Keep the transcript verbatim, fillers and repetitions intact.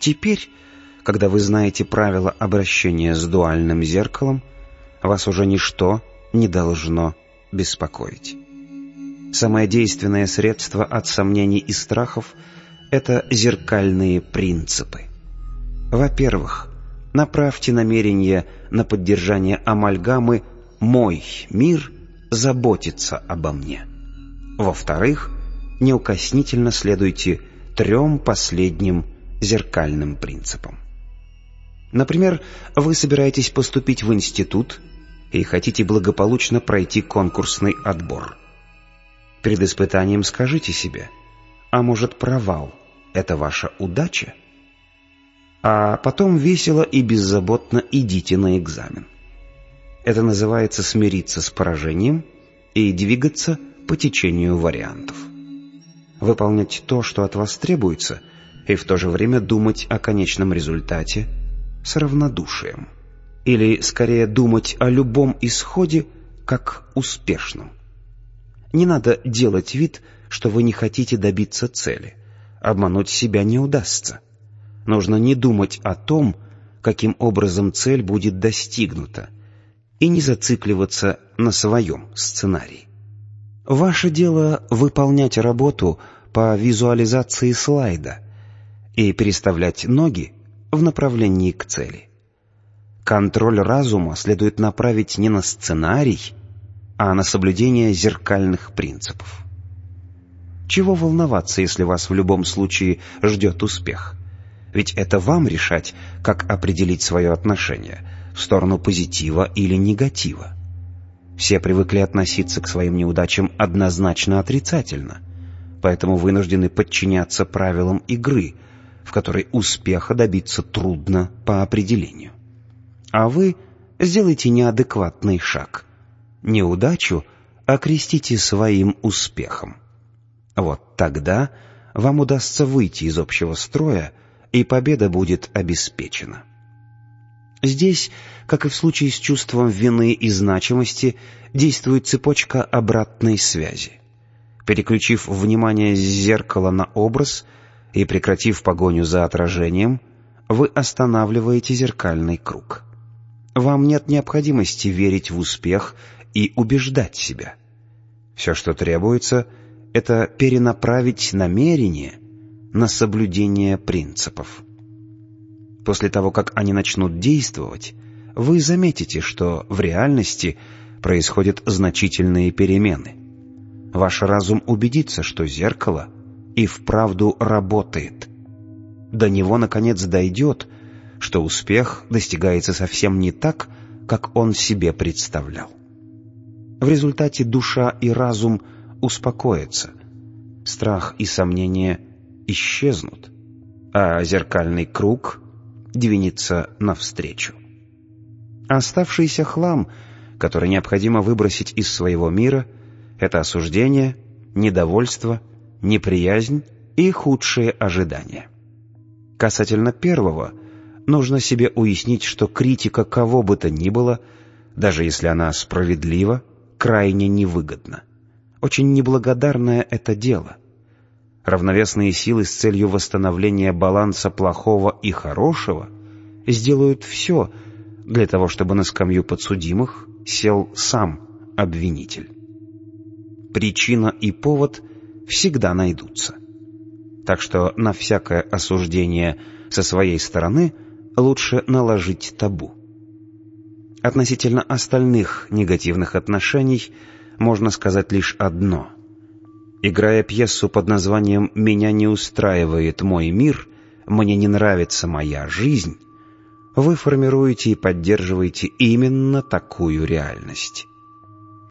Теперь, когда вы знаете правила обращения с дуальным зеркалом, вас уже ничто не должно беспокоить. Самое действенное средство от сомнений и страхов — это зеркальные принципы. Во-первых, направьте намерение на поддержание амальгамы «Мой мир заботится обо мне». Во-вторых, неукоснительно следуйте трем последним зеркальным принципам. Например, вы собираетесь поступить в институт и хотите благополучно пройти конкурсный отбор. Перед испытанием скажите себе: а может, провал — это ваша удача? А потом весело и беззаботно идите на экзамен. Это называется смириться с поражением и двигаться по течению вариантов. Выполнять то, что от вас требуется, и в то же время думать о конечном результате с равнодушием. Или, скорее, думать о любом исходе как успешном. Не надо делать вид, что вы не хотите добиться цели. Обмануть себя не удастся. Нужно не думать о том, каким образом цель будет достигнута, и не зацикливаться на своем сценарии. Ваше дело выполнять работу по визуализации слайда и переставлять ноги в направлении к цели. Контроль разума следует направить не на сценарий, а на соблюдение зеркальных принципов. Чего волноваться, если вас в любом случае ждет успех? Ведь это вам решать, как определить свое отношение в сторону позитива или негатива. Все привыкли относиться к своим неудачам однозначно отрицательно, поэтому вынуждены подчиняться правилам игры, в которой успеха добиться трудно по определению. А вы сделайте неадекватный шаг. Неудачу окрестите своим успехом. Вот тогда вам удастся выйти из общего строя, и победа будет обеспечена. Здесь, как и в случае с чувством вины и значимости, действует цепочка обратной связи. Переключив внимание с зеркала на образ и прекратив погоню за отражением, вы останавливаете зеркальный круг. Вам нет необходимости верить в успех и убеждать себя. Все, что требуется, это перенаправить намерение на соблюдение принципов. После того, как они начнут действовать, вы заметите, что в реальности происходят значительные перемены. Ваш разум убедится, что зеркало и вправду работает. До него, наконец, дойдет, что успех достигается совсем не так, как он себе представлял. В результате душа и разум успокоятся, страх и сомнения исчезнут, а зеркальный круг двинется навстречу. Оставшийся хлам, который необходимо выбросить из своего мира, это осуждение, недовольство, неприязнь и худшие ожидания. Касательно первого, нужно себе уяснить, что критика кого бы то ни было, даже если она справедлива, крайне невыгодна. Очень неблагодарное это дело. Равновесные силы с целью восстановления баланса плохого и хорошего сделают все для того, чтобы на скамью подсудимых сел сам обвинитель. Причина и повод всегда найдутся. Так что на всякое осуждение со своей стороны лучше наложить табу. Относительно остальных негативных отношений можно сказать лишь одно. Играя пьесу под названием «Меня не устраивает мой мир», «Мне не нравится моя жизнь», вы формируете и поддерживаете именно такую реальность.